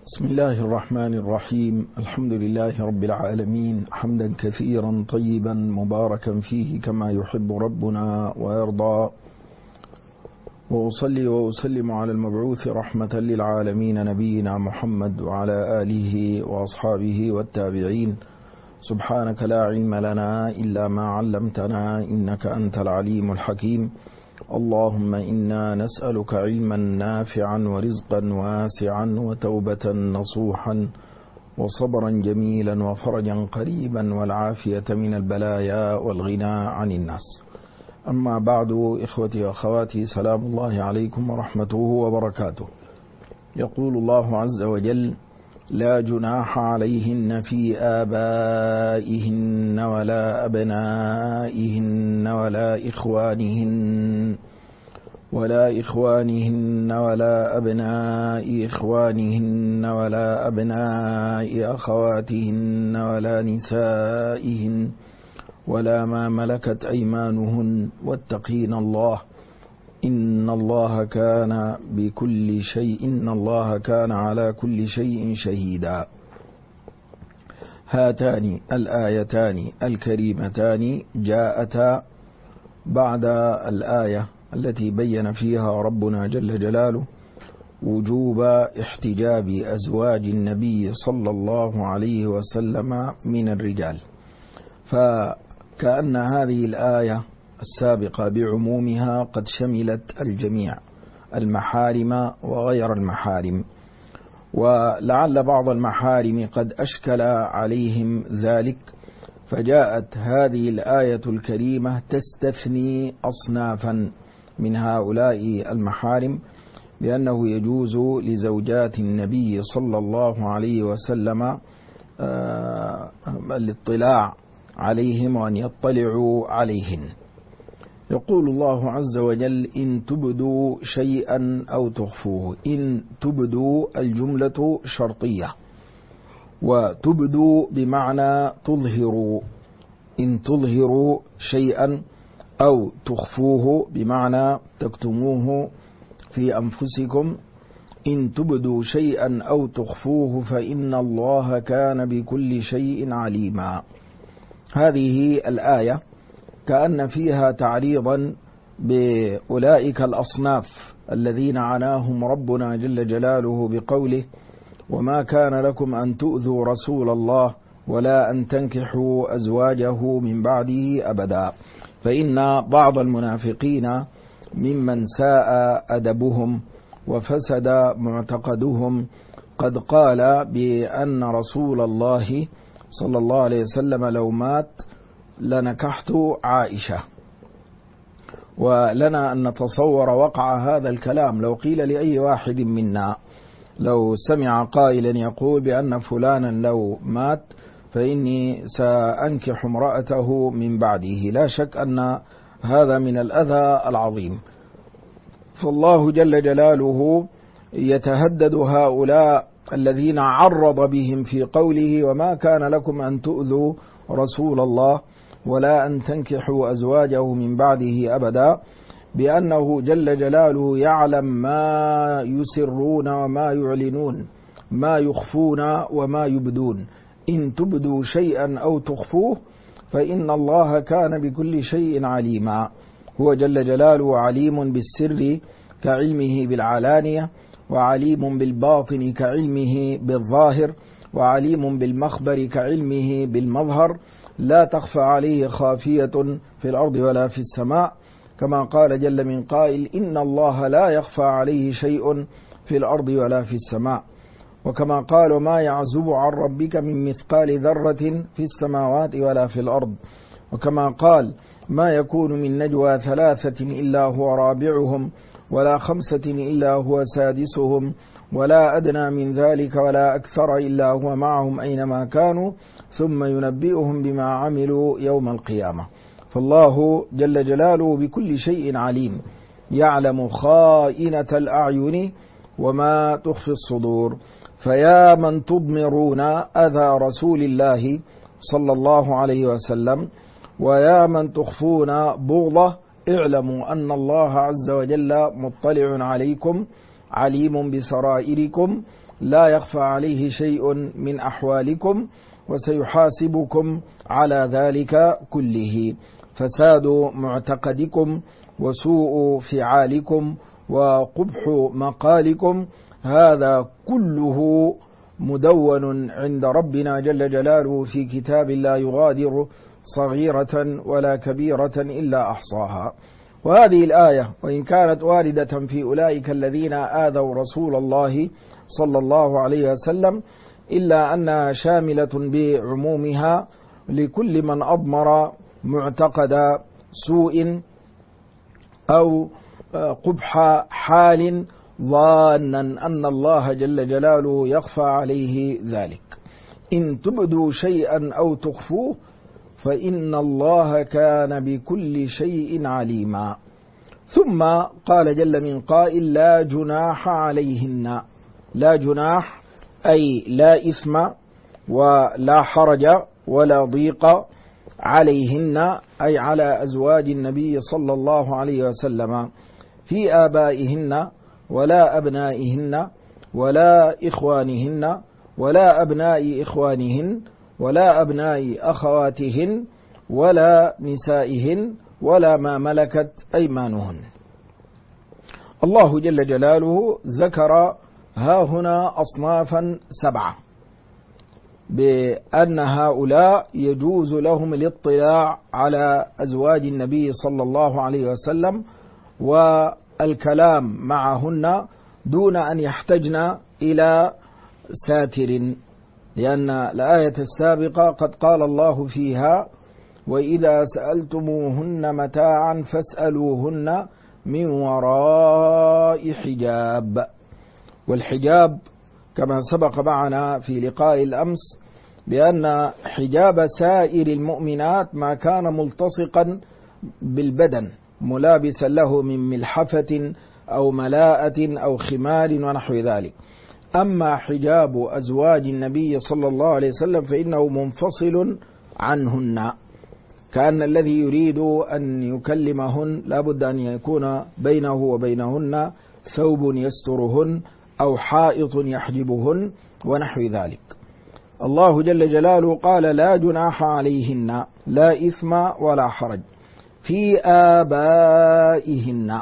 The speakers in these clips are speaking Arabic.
بسم الله الرحمن الرحيم. الحمد لله رب العالمين، حمدا كثيرا طيبا مباركا فيه كما يحب ربنا ويرضى، وأصلي وأسلم على المبعوث رحمة للعالمين نبينا محمد وعلى آله وأصحابه والتابعين. سبحانك لا علم لنا إلا ما علمتنا إنك أنت العليم الحكيم. اللهم إنا نسألك علما نافعا ورزقا واسعا وتوبة نصوحا وصبرا جميلا وفرجا قريبا والعافية من البلايا والغنى عن الناس. أما بعد، إخوتي وأخواتي، سلام الله عليكم ورحمته وبركاته. يقول الله عز وجل: لا جناح عليهن في آبائهن ولا أبنائهن ولا إخوانهن ولا أبناء إخوانهن ولا أبناء أخواتهن ولا نسائهن ولا ما ملكت أيمانهن واتقين الله إن الله كان على كل شيء شهيدا. هاتان الآيتان الكريمتان جاءتا بعد الآية التي بين فيها ربنا جل جلاله وجوب احتجاب أزواج النبي صلى الله عليه وسلم من الرجال، فكأن هذه الآية السابقة بعمومها قد شملت الجميع، المحارم وغير المحارم، ولعل بعض المحارم قد أشكل عليهم ذلك، فجاءت هذه الآية الكريمة تستثني أصنافا من هؤلاء المحارم بأنه يجوز لزوجات النبي صلى الله عليه وسلم الاطلاع عليهم وأن يطلعوا عليهن. يقول الله عز وجل: إن تبدوا شيئا أو تخفوه. إن تبدوا الجملة شرطية، وتبدوا بمعنى تظهروا. إن تظهروا شيئا أو تخفوه بمعنى تكتموه في أنفسكم. إن تبدوا شيئا أو تخفوه فإن الله كان بكل شيء عليما. هذه الآية كأن فيها تعريضا بأولئك الأصناف الذين عناهم ربنا جل جلاله بقوله: وما كان لكم أن تؤذوا رسول الله ولا أن تنكحوا أزواجه من بعده أبدا. فإن بعض المنافقين ممن ساء أدبهم وفسد معتقدهم قد قال بأن رسول الله صلى الله عليه وسلم لو مات لنكحت عائشة، ولنا أن نتصور وقع هذا الكلام لو قيل لأي واحد منا، لو سمع قائلا يقول بأن فلانا لو مات فإني سأنكح امرأته من بعده، لا شك أن هذا من الأذى العظيم. فالله جل جلاله يتهدد هؤلاء الذين عرض بهم في قوله: وما كان لكم أن تؤذوا رسول الله ولا أن تنكحوا أزواجه من بعده أبدا، بأنه جل جلاله يعلم ما يسرون وما يعلنون، ما يخفون وما يبدون. إن تبدوا شيئا أو تخفوه فإن الله كان بكل شيء عليما. هو جل جلاله عليم بالسر كعلمه بالعلانية، وعليم بالباطن كعلمه بالظاهر، وعليم بالمخبر كعلمه بالمظهر، لا تخفى عليه خافية في الأرض ولا في السماء، كما قال جل من قائل: إن الله لا يخفى عليه شيء في الأرض ولا في السماء. وكما قال: وما يعزب عن ربك من مثقال ذرة في السماوات ولا في الأرض. وكما قال: ما يكون من نجوى ثلاثة إلا هو رابعهم ولا خمسة إلا هو سادسهم ولا أدنى من ذلك ولا أكثر إلا هو معهم أينما كانوا ثم ينبئهم بما عملوا يوم القيامة. فالله جل جلاله بكل شيء عليم، يعلم خائنة الأعين وما تخفي الصدور. فيا من تضمرون أذى رسول الله صلى الله عليه وسلم ويا من تخفون بغضه، اعلموا أن الله عز وجل مطلع عليكم عليم بسرائركم لا يخفى عليه شيء من أحوالكم وسيحاسبكم على ذلك كله. فساد معتقدكم وسوء فعالكم وقبح مقالكم هذا كله مدون عند ربنا جل جلاله في كتاب لا يغادر صغيرة ولا كبيرة إلا أحصاها. وهذه الآية وإن كانت واردة في أولئك الذين آذوا رسول الله صلى الله عليه وسلم إلا أنها شاملة بعمومها لكل من أضمر معتقد سوء أو قبح حال ظانا أن الله جل جلاله يخفى عليه ذلك. إن تبدوا شيئا أو تخفوه فإن الله كان بكل شيء عليما. ثم قال جل من قائل لا جناح عليهن. لا جناح أي لا إثم ولا حرج ولا ضيق عليهن أي على أزواج النبي صلى الله عليه وسلم في آبائهن ولا أبنائهن ولا إخوانهن ولا أبناء إخوانهن ولا أبناء أخواتهن ولا نسائهن ولا ما ملكت أيمانهن. الله جل جلاله ذكر ها هنا أصنافا 7 بأن هؤلاء يجوز لهم الاطلاع على أزواج النبي صلى الله عليه وسلم والكلام معهن دون أن يحتجن إلى ساتر، لأن الآية السابقة قد قال الله فيها وإذا سألتموهن متاعا فاسألوهن من وراء حجاب. والحجاب كما سبق معنا في لقاء الأمس بأن حجاب سائر المؤمنات ما كان ملتصقا بالبدن ملابسا له من ملحفة أو ملاءة أو خمار ونحو ذلك. أما حجاب أزواج النبي صلى الله عليه وسلم فإنه منفصل عنهن، كأن الذي يريد أن يكلمهن لابد أن يكون بينه وبينهن ثوب يسترهن أو حائط يحجبهن ونحو ذلك. الله جل جلاله قال لا جناح عليهن لا إثم ولا حرج في آبائهن.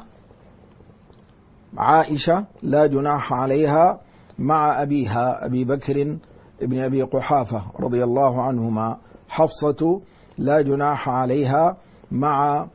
عائشة لا جناح عليها مع أبيها أبي بكر ابن أبي قحافة رضي الله عنهما. حفصة لا جناح عليها مع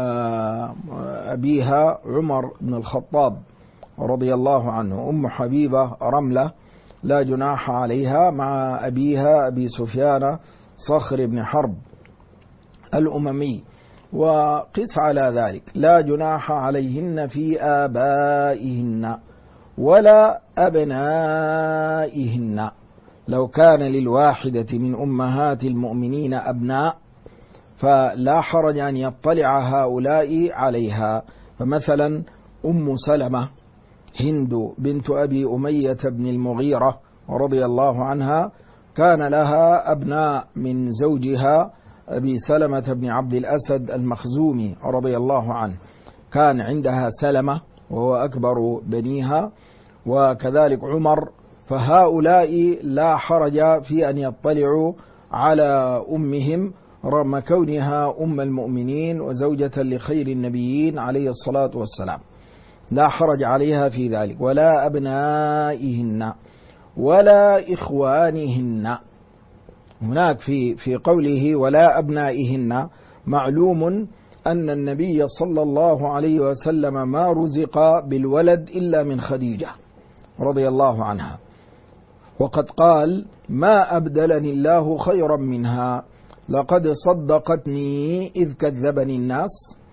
أبيها عمر بن الخطاب رضي الله عنه. أم حبيبة رملة لا جناح عليها مع أبيها أبي سفيان صخر بن حرب الأممي. وقس على ذلك لا جناح عليهن في آبائهن ولا أبنائهن. لو كان للواحدة من أمهات المؤمنين أبناء فلا حرج أن يطلع هؤلاء عليها. فمثلا أم سلمة هند بنت أبي أمية بن المغيرة رضي الله عنها كان لها أبناء من زوجها أبي سلمة بن عبد الأسد المخزومي رضي الله عنه، كان عندها سلمة وهو أكبر بنيها، وكذلك عمر. فهؤلاء لا حرج في أن يطلعوا على أمهم رغم كونها أم المؤمنين وزوجة لخير النبيين عليه الصلاة والسلام، لا حرج عليها في ذلك. ولا أبنائهن ولا إخوانهن. هناك في قوله ولا أبنائهن معلوم أن النبي صلى الله عليه وسلم ما رزق بالولد إلا من خديجة رضي الله عنها، وقد قال ما أبدلني الله خيرا منها لقد صدقتني إذ كذبني الناس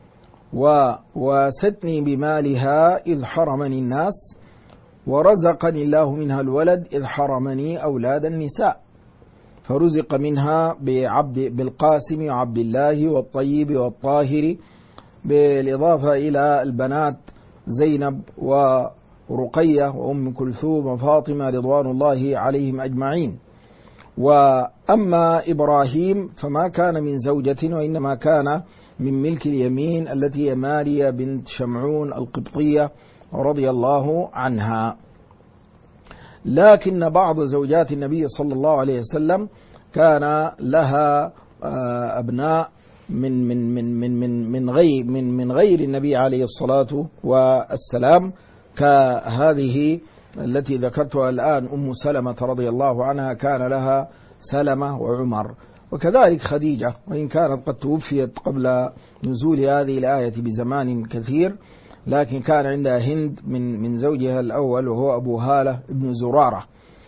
وواستني بمالها إذ حرمني الناس ورزقني الله منها الولد إذ حرمني أولاد النساء. فرزق منها بالقاسم وعبد الله والطيب والطاهر، بالإضافة إلى البنات زينب ورقية وأم كلثوم وفاطمة رضوان الله عليهم أجمعين. وأما إبراهيم فما كان من زوجة وإنما كان من ملك اليمين التي هي ماريا بنت شمعون القبطية رضي الله عنها. لكن بعض زوجات النبي صلى الله عليه وسلم كان لها أبناء من غير النبي عليه الصلاة والسلام، كهذه التي ذكرتها الآن أم سلمة رضي الله عنها، كان لها سلمة وعمر، وكذلك خديجة، وإن كانت قد توفيت قبل نزول هذه الآية بزمان كثير، لكن كان عندها هند من زوجها الأول وهو أبو هالة ابن زرارة.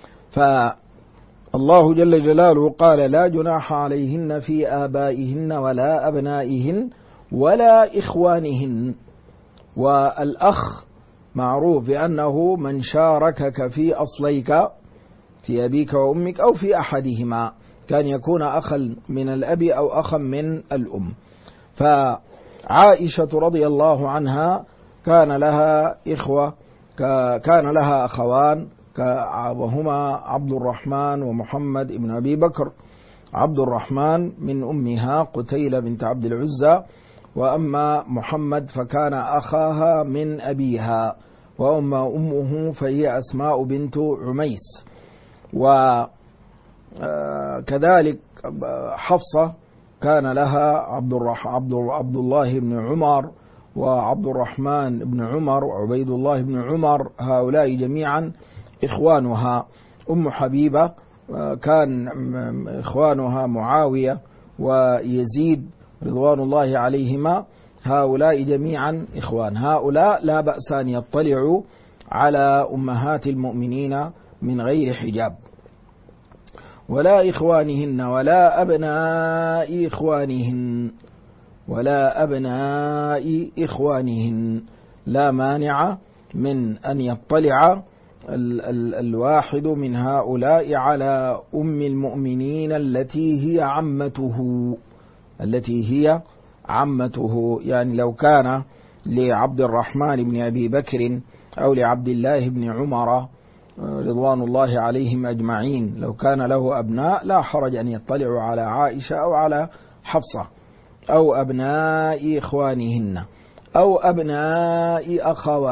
فالله جل جلاله قال: لا جناح عليهن في آبائهن ولا أبنائهن ولا إخوانهن. والأخ معروف بأنه من شاركك في أصليك، في أبيك وأمك أو في أحدهما، كان يكون أخا من الأب أو أخا من الأم. فعائشة رضي الله عنها كان لها إخوة، كان لها أخوان، وهما عبد الرحمن ومحمد ابن أبي بكر. عبد الرحمن من أمها قتيلة بنت عبد العزى، وأما محمد فكان أخاها من أبيها، وأما أمه فهي أسماء بنت عميس. وكذلك حفصة كان لها عبد الله بن عمر وعبد الرحمن بن عمر وعبيد الله بن عمر، هؤلاء جميعا إخوانها. أم حبيبة كان إخوانها معاوية ويزيد رضوان الله عليهما، هؤلاء جميعا إخوان. هؤلاء لا بأس أن يطلعوا على أمهات المؤمنين من غير حجاب. ولا إخوانهن ولا أبناء إخوانهن، ولا أبناء إخوانهن، لا مانع من أن يطلع الواحد من هؤلاء على أم المؤمنين التي هي عمته. يعني لو كان لعبد الرحمن بن أبي بكر أو لعبد الله بن عمر رضوان الله عليهم أجمعين، لو كان له أبناء لا حرج أن يطلعوا على عائشة أو على حفصة، أو أبناء إخوانهن أو أبناء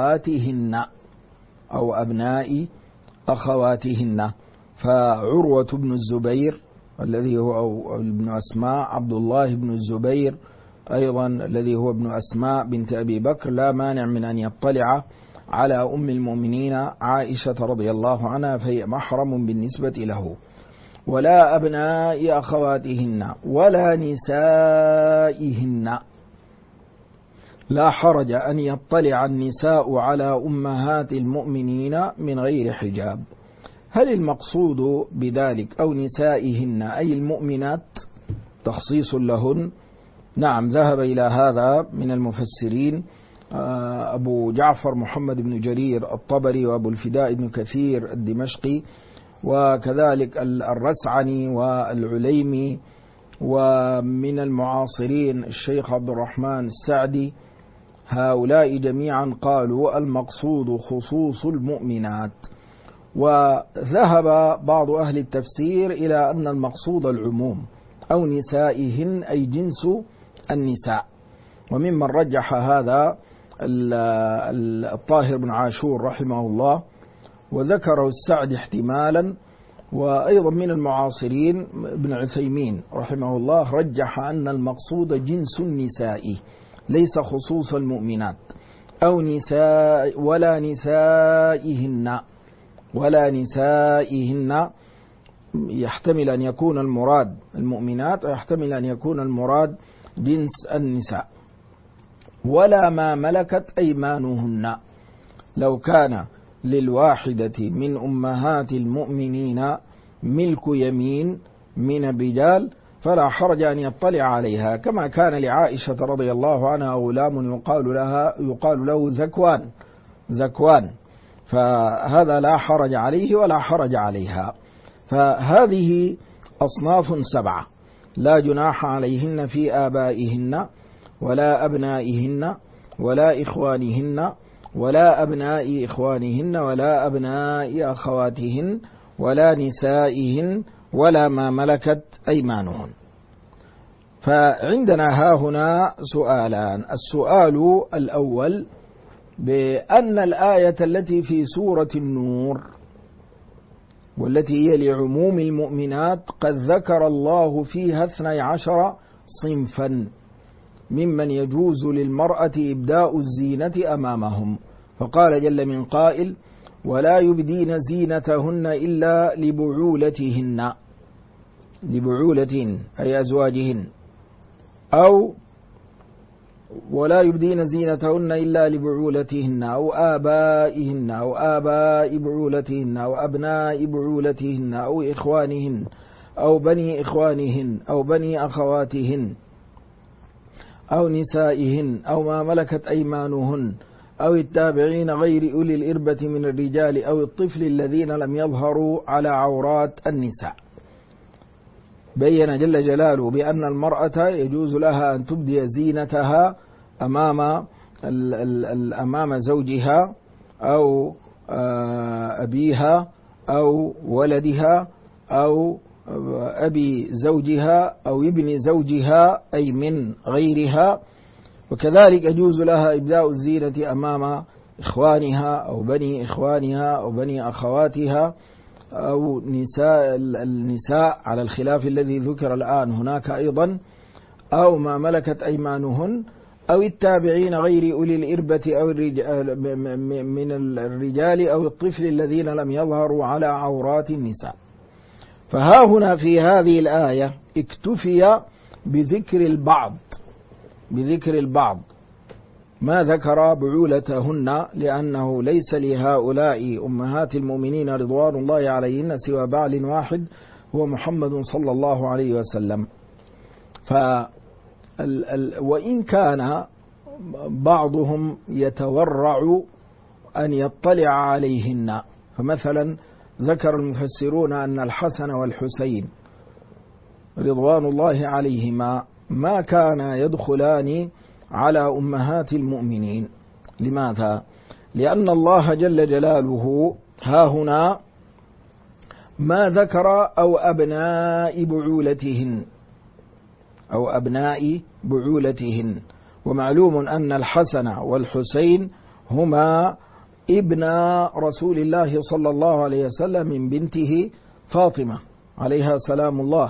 أخواتهن. فعروة بن الزبير الذي هو ابن أسماء، عبد الله بن الزبير أيضا الذي هو ابن أسماء بنت أبي بكر، لا مانع من أن يطلع على أم المؤمنين عائشة رضي الله عنها، فهي محرم بالنسبة له. ولا أبناء أخواتهن ولا نسائهن، لا حرج أن يطلع النساء على أمهات المؤمنين من غير حجاب. هل المقصود بذلك أو نسائهن أي المؤمنات تخصيص لهن؟ نعم، ذهب إلى هذا من المفسرين أبو جعفر محمد بن جرير الطبري، وأبو الفداء بن كثير الدمشقي، وكذلك الرسعني والعليمي، ومن المعاصرين الشيخ عبد الرحمن السعدي. هؤلاء جميعا قالوا المقصود خصوص المؤمنات. وذهب بعض أهل التفسير إلى أن المقصود العموم، أو نسائهن أي جنس النساء. وممن رجح هذا الطاهر بن عاشور رحمه الله، وذكره السعد احتمالا. وأيضا من المعاصرين ابن عثيمين رحمه الله رجح أن المقصود جنس النساء ليس خصوص المؤمنات، أو نساء ولا نسائهن، يحتمل أن يكون المراد المؤمنات، ويحتمل أن يكون المراد جنس النساء. ولا ما ملكت أيمانهن، لو كان للواحدة من أمهات المؤمنين ملك يمين من الرجال فلا حرج أن يطلع عليها، كما كان لعائشة رضي الله عنها غلام يقال له ذكوان، فهذا لا حرج عليه ولا حرج عليها. فهذه أصناف 7، لا جناح عليهن في آبائهن ولا أبنائهن ولا إخوانهن ولا أبناء إخوانهن ولا أبناء أخواتهن ولا نسائهن ولا ما ملكت أيمانهن. فعندنا هاهنا سؤالان. السؤال الأول: بأن الآية التي في سورة النور والتي هي لعموم المؤمنات قد ذكر الله فيها 12 صنفا ممن يجوز للمرأة إبداء الزينة أمامهم، فقال جل من قائل: ولا يبدين زينتهن إلا لبعولتهن، لبعولتهن أي أزواجهن، أو ولا يبدين زينتهن إلا لبعولتهن أو آبائهن أو آباء بعولتهن أو أبناء بعولتهن أو إخوانهن أو بني إخوانهن أو بني أخواتهن أو نسائهن أو ما ملكت أيمانهن أو التابعين غير أولي الإربة من الرجال أو الطفل الذين لم يظهروا على عورات النساء. بين جل جلاله بأن المرأة يجوز لها أن تبدي زينتها أمام زوجها أو أبيها أو ولدها أو أبي زوجها أو ابن زوجها أي من غيرها، وكذلك يجوز لها إبداء الزينة أمام إخوانها أو بني إخوانها أو بني أخواتها أو النساء على الخلاف الذي ذكر الآن هناك أيضا، أو ما ملكت أيمانهن أو التابعين غير أولي الإربة أو من الرجال أو الطفل الذين لم يظهروا على عورات النساء. فها هنا في هذه الآية اكتفي بذكر البعض ما ذكر بعولتهن، لأنه ليس لهؤلاء أمهات المؤمنين رضوان الله عليهن سوى بعل واحد هو محمد صلى الله عليه وسلم. وإن كان بعضهم يتورع أن يطلع عليهن، فمثلا ذكر المفسرون أن الحسن والحسين رضوان الله عليهما ما كان يدخلان على أمهات المؤمنين. لماذا؟ لأن الله جل جلاله ها هنا ما ذكر أو أبناء بعولتهن، ومعلوم أن الحسن والحسين هما ابن رسول الله صلى الله عليه وسلم من بنته فاطمة عليها سلام الله،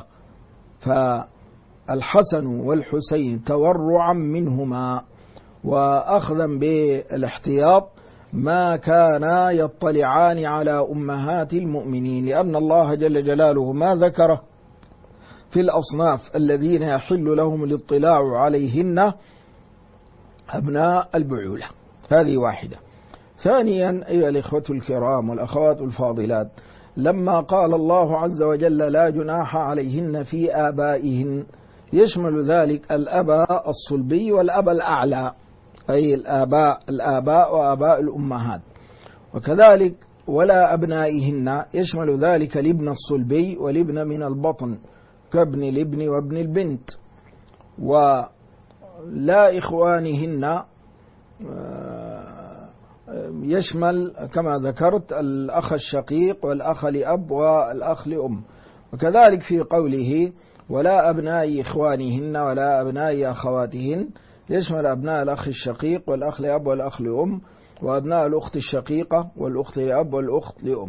فالحسن والحسين تورعا منهما وأخذا بالاحتياط ما كانا يطلعان على أمهات المؤمنين، لأن الله جل جلاله ما ذكره في الأصناف الذين يحل لهم الاطلاع عليهن أبناء البعولة. هذه واحدة. ثانيا أيها الإخوة الكرام والأخوات الفاضلات، لما قال الله عز وجل لا جناح عليهن في آبائهن، يشمل ذلك الأب الصلبي والأب الأعلى، أي الآباء وآباء الأمهات، وكذلك ولا أبنائهن يشمل ذلك الابن الصلبي والابن من البطن كابن الابن وابن البنت، ولا إخوانهن يشمل كما ذكرت الأخ الشقيق والأخ لأب والأخ لأم، وكذلك في قوله ولا أبناء إخوانهن ولا أبناء أخواتهن يشمل أبناء الأخ الشقيق والأخ لأب والأخ لأم، وأبناء الأخت الشقيقة والأخت لأب والأخت لأم.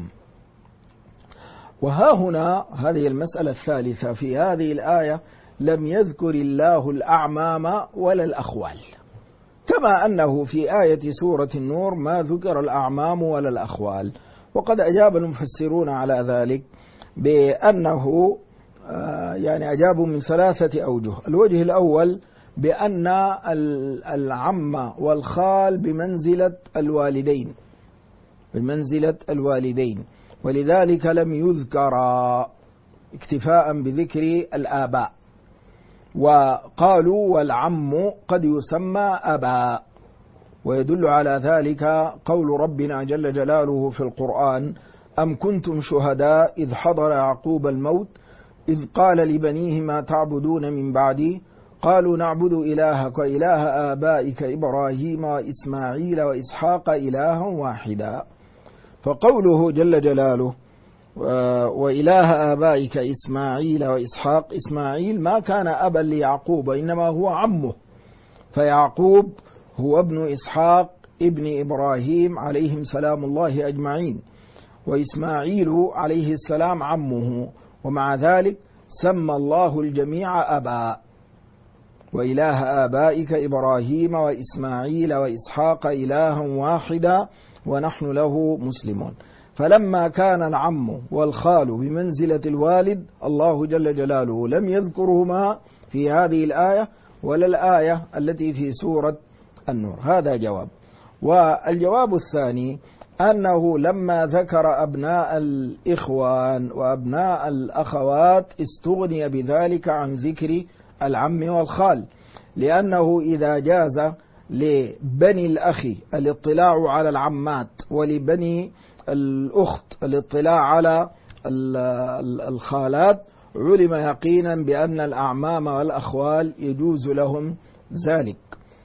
وها هنا هذه المسألة الثالثة في هذه الآية لم يذكر الله الأعمام ولا الأخوال، كما أنه في آية سورة النور ما ذكر الأعمام ولا الأخوال. وقد أجاب المفسرون على ذلك بأنه يعني أجابوا من 3 أوجه. الوجه الأول بأن العم والخال بمنزلة الوالدين، ولذلك لم يذكرا اكتفاء بذكر الآباء، وقالوا والعم قد يسمى أبا، ويدل على ذلك قول ربنا جل جلاله في القرآن أم كنتم شهداء إذ حضر يعقوب الموت إذ قال لبنيه ما تعبدون من بعدي قالوا نعبد إلهك وإله آبائك إبراهيم وإسماعيل وإسحاق إلها واحدا. فقوله جل جلاله وإله آبائك إسماعيل وإسحاق، إسماعيل ما كان أبا ليعقوب إنما هو عمه، فيعقوب هو ابن إسحاق ابن إبراهيم عليهم سلام الله أجمعين، وإسماعيل عليه السلام عمه، ومع ذلك سمى الله الجميع أبا: وإله آبائك إبراهيم وإسماعيل وإسحاق إلها واحدا ونحن له مسلمون. فلما كان العم والخال بمنزلة الوالد، الله جل جلاله لم يذكرهما في هذه الآية ولا الآية التي في سورة النور. هذا جواب. والجواب الثاني أنه لما ذكر أبناء الإخوان وأبناء الأخوات استغني بذلك عن ذكر العم والخال، لأنه إذا جاز لبني الأخ الاطلاع على العمات ولبني الأخت الاطلاع على الخالات، علم يقينا بأن الأعمام والأخوال يجوز لهم ذلك،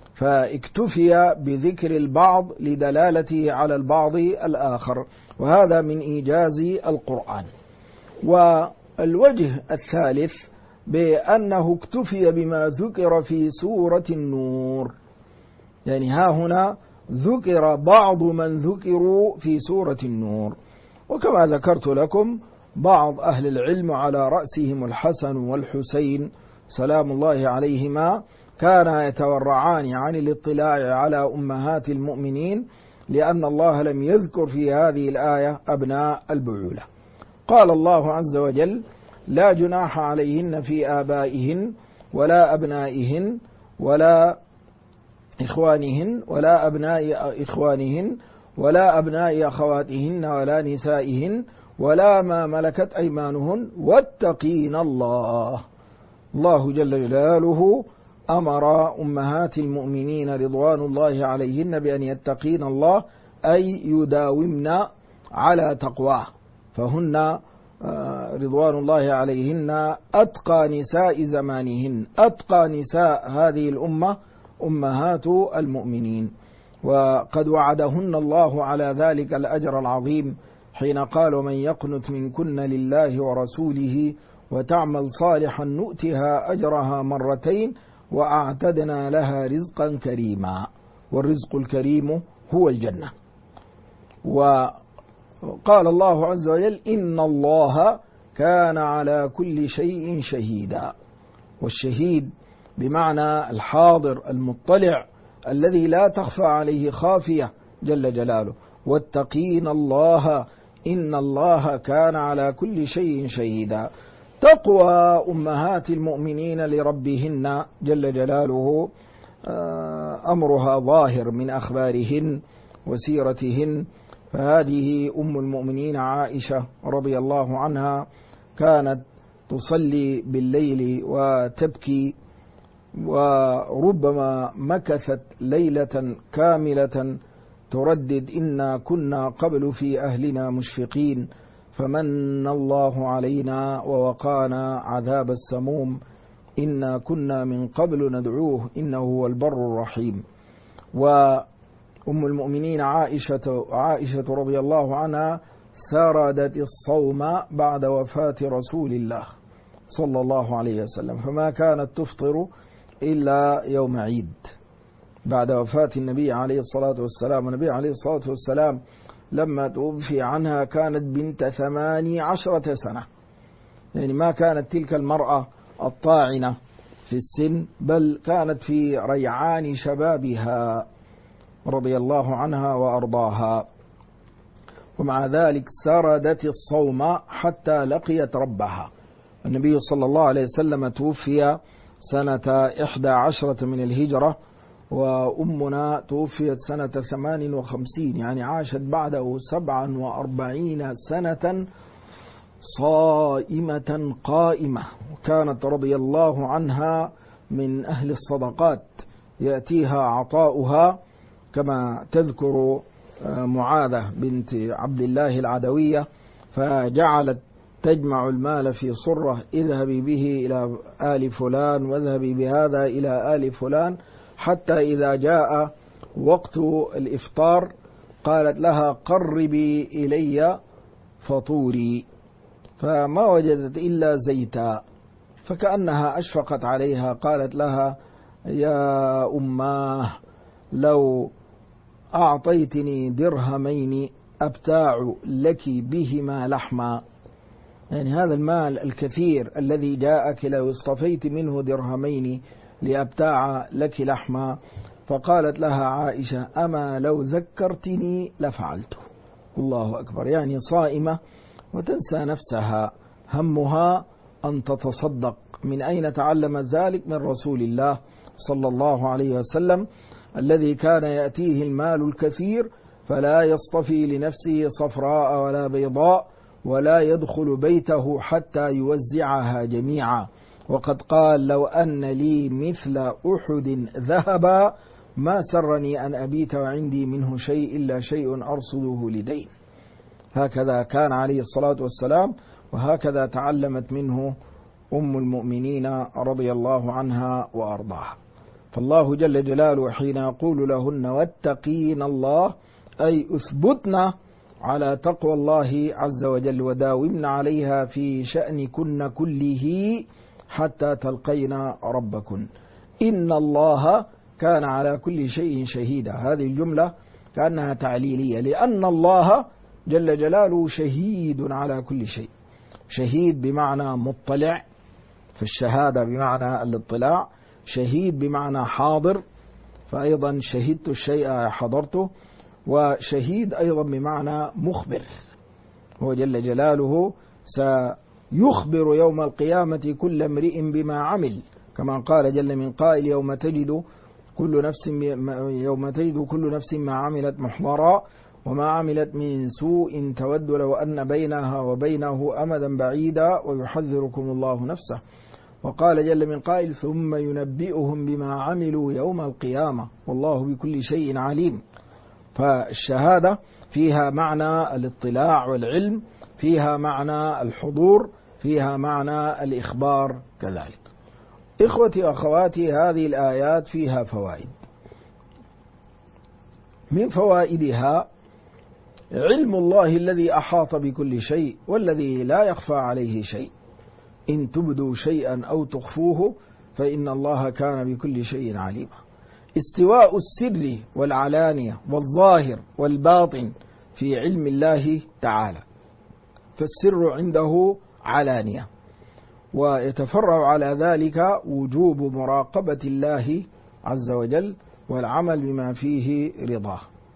فاكتفي بذكر البعض لدلالته على البعض الآخر، وهذا من إيجاز القرآن. والوجه الثالث بأنه اكتفي بما ذكر في سورة النور، يعني ها هنا ذكر بعض من ذكروا في سورة النور. وكما ذكرت لكم بعض أهل العلم على رأسهم الحسن والحسين سلام الله عليهما كانا يتورعان عن الاطلاع على أمهات المؤمنين، لأن الله لم يذكر في هذه الآية أبناء البعولة. قال الله عز وجل: لا جناح عليهن في آبائهن ولا أبنائهن ولا إخوانهن ولا أبناء إخوانهن ولا أبناء أخواتهن ولا نسائهن ولا ما ملكت أيمانهن واتقين الله. الله جل جلاله أمر أمهات المؤمنين رضوان الله عليهن بأن يتقين الله، أي يداومن على تقواه، فهن رضوان الله عليهن أتقى نساء زمانهن، أتقى نساء هذه الأمة أمهات المؤمنين، وقد وعدهن الله على ذلك الأجر العظيم حين قال: ومن يقنت منكن لله ورسوله وتعمل صالحا نؤتها أجرها مرتين وأعتدنا لها رزقا كريما. والرزق الكريم هو الجنة. وقال الله عز وجل: إن الله كان على كل شيء شهيدا. والشهيد بمعنى الحاضر المطلع الذي لا تخفى عليه خافية جل جلاله. واتقين الله إن الله كان على كل شيء شهيدا. تقوى أمهات المؤمنين لربهن جل جلاله أمرها ظاهر من أخبارهن وسيرتهن. فهذه أم المؤمنين عائشة رضي الله عنها كانت تصلي بالليل وتبكي، وربما مكثت ليلة كاملة تردد: إنا كنا قبل في أهلنا مشفقين فمن الله علينا ووقانا عذاب السموم إنا كنا من قبل ندعوه إنه هو البر الرحيم. وأم المؤمنين عائشة رضي الله عنها سردت الصوم بعد وفاة رسول الله صلى الله عليه وسلم، فما كانت تفطر إلا يوم عيد بعد وفاة النبي عليه الصلاة والسلام. النبي عليه الصلاة والسلام لما توفي عنها كانت بنت 18 سنة، يعني ما كانت تلك المرأة الطاعنة في السن، بل كانت في ريعان شبابها رضي الله عنها وأرضاها. ومع ذلك سردت الصوم حتى لقيت ربها. النبي صلى الله عليه وسلم توفي سنة 11 من الهجرة، وأمنا توفيت سنة 58، يعني عاشت بعده 47 سنة صائمة قائمة. وكانت رضي الله عنها من أهل الصدقات يأتيها عطاؤها، كما تذكر معاذة بنت عبد الله العدوية، فجعلت تجمع المال في صرة: اذهبي به إلى آل فلان واذهبي بهذا إلى آل فلان، حتى إذا جاء وقت الإفطار قالت لها: قربي إلي فطوري، فما وجدت إلا زيتا، فكأنها أشفقت عليها، قالت لها: يا أماه لو أعطيتني درهمين أبتاع لك بهما لحما، يعني هذا المال الكثير الذي جاءك لو اصطفيت منه درهمين لأبتاع لك لحما. فقالت لها عائشة: أما لو ذكرتني لفعلته. الله أكبر، يعني صائمة وتنسى نفسها، همها أن تتصدق. من أين تعلم ذلك؟ من رسول الله صلى الله عليه وسلم، الذي كان يأتيه المال الكثير فلا يصطفي لنفسه صفراء ولا بيضاء، ولا يدخل بيته حتى يوزعها جميعا. وقد قال: لو أن لي مثل أحد ذهبا ما سرني أن أبيت وعندي منه شيء إلا شيء أرصده لدين. هكذا كان عليه الصلاة والسلام، وهكذا تعلمت منه أم المؤمنين رضي الله عنها وأرضاها. فالله جل جلاله حين يقول لهن: واتقين الله، أي أثبتنا على تقوى الله عز وجل وداومنا عليها في شأن كن كله حتى تلقين ربكن، إن الله كان على كل شيء شهيدا. هذه الجملة كأنها تعليلية، لأن الله جل جلاله شهيد على كل شيء. شهيد بمعنى مطلع، في الشهادة بمعنى الاطلاع، شهيد بمعنى حاضر، فأيضا شهدت الشيء حضرته، وشهيد أيضا بمعنى مخبر. هو جل جلاله سيخبر يوم القيامة كل امرئ بما عمل، كما قال جل من قائل: يوم تجد كل نفس ما عملت محضرا وما عملت من سوء تود لو أن بينها وبينه أمدا بعيدا ويحذركم الله نفسه. وقال جل من قائل: ثم ينبئهم بما عملوا يوم القيامة والله بكل شيء عليم. فالشهادة فيها معنى الاطلاع والعلم، فيها معنى الحضور، فيها معنى الإخبار كذلك. إخوتي وأخواتي، هذه الآيات فيها فوائد. من فوائدها علم الله الذي أحاط بكل شيء والذي لا يخفى عليه شيء. إن تبدوا شيئا أو تخفوه فإن الله كان بكل شيء عليما. استواء السر والعلانية والظاهر والباطن في علم الله تعالى، فالسر عنده علانية، ويتفرع على ذلك وجوب مراقبة الله عز وجل والعمل بما فيه رضاه.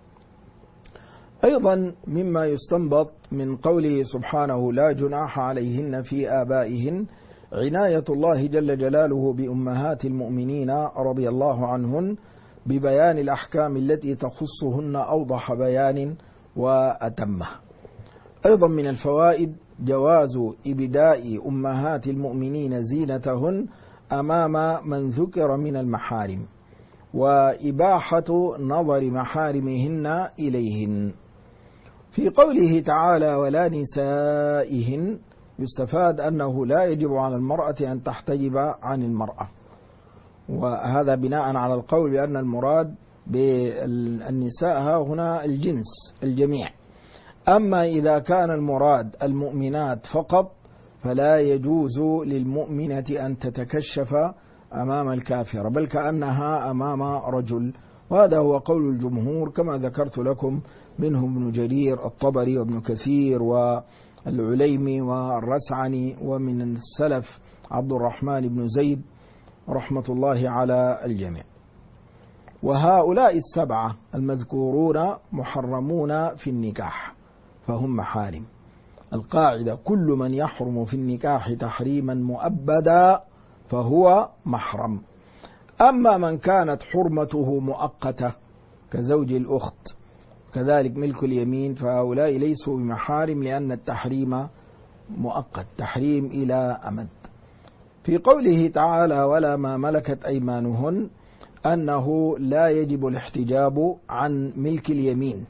أيضا مما يستنبط من قوله سبحانه: لا جناح عليهن في آبائهن، عناية الله جل جلاله بأمهات المؤمنين رضي الله عنهن ببيان الأحكام التي تخصهن أوضح بيان وأتمه. أيضا من الفوائد جواز إبداء أمهات المؤمنين زينتهن أمام من ذكر من المحارم، وإباحة نظر محارمهن إليهن. في قوله تعالى: ولا نسائهن، يستفاد أنه لا يجب على المرأة أن تحتجب عن المرأة، وهذا بناء على القول بأن المراد بالنساء هنا الجنس الجميع. أما إذا كان المراد المؤمنات فقط فلا يجوز للمؤمنة أن تتكشف أمام الكافرة، بل كأنها أمام رجل، وهذا هو قول الجمهور كما ذكرت لكم، منهم ابن جرير الطبري وابن كثير والعليمي والرسعني، ومن السلف عبد الرحمن بن زيد رحمة الله على الجميع. وهؤلاء السبعة المذكورون محرمون في النكاح فهم محارم. القاعدة: كل من يحرم في النكاح تحريما مؤبدا فهو محرم. أما من كانت حرمته مؤقتة كزوج الأخت كذلك ملك اليمين، فهؤلاء ليسوا بمحارم، لأن التحريم مؤقت، تحريم إلى أمد. في قوله تعالى: ولا ما ملكت أيمانهن، أنه لا يجب الاحتجاب عن ملك اليمين،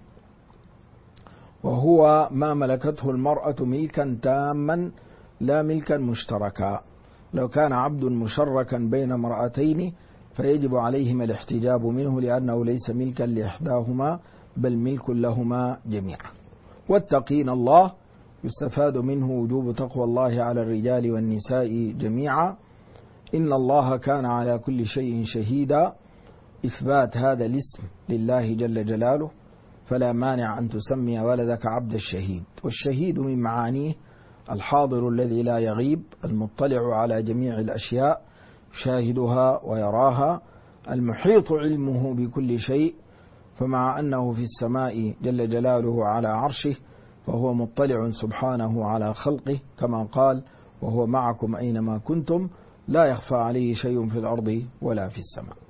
وهو ما ملكته المرأة ملكا تاما لا ملكا مشتركا. لو كان عبد مشركا بين امرأتين فيجب عليهما الاحتجاب منه، لأنه ليس ملكا لإحداهما بل ملك لهما جميعا. واتقين الله، يستفاد منه وجوب تقوى الله على الرجال والنساء جميعا. إن الله كان على كل شيء شهيدا، إثبات هذا الاسم لله جل جلاله، فلا مانع أن تسمي ولدك عبد الشهيد. والشهيد من معانيه الحاضر الذي لا يغيب، المطلع على جميع الأشياء، يشاهدها ويراها، المحيط علمه بكل شيء. فمع أنه في السماء جل جلاله على عرشه، فهو مطلع سبحانه على خلقه، كما قال: وهو معكم أينما كنتم لا يخفى عليه شيء في الأرض ولا في السماء.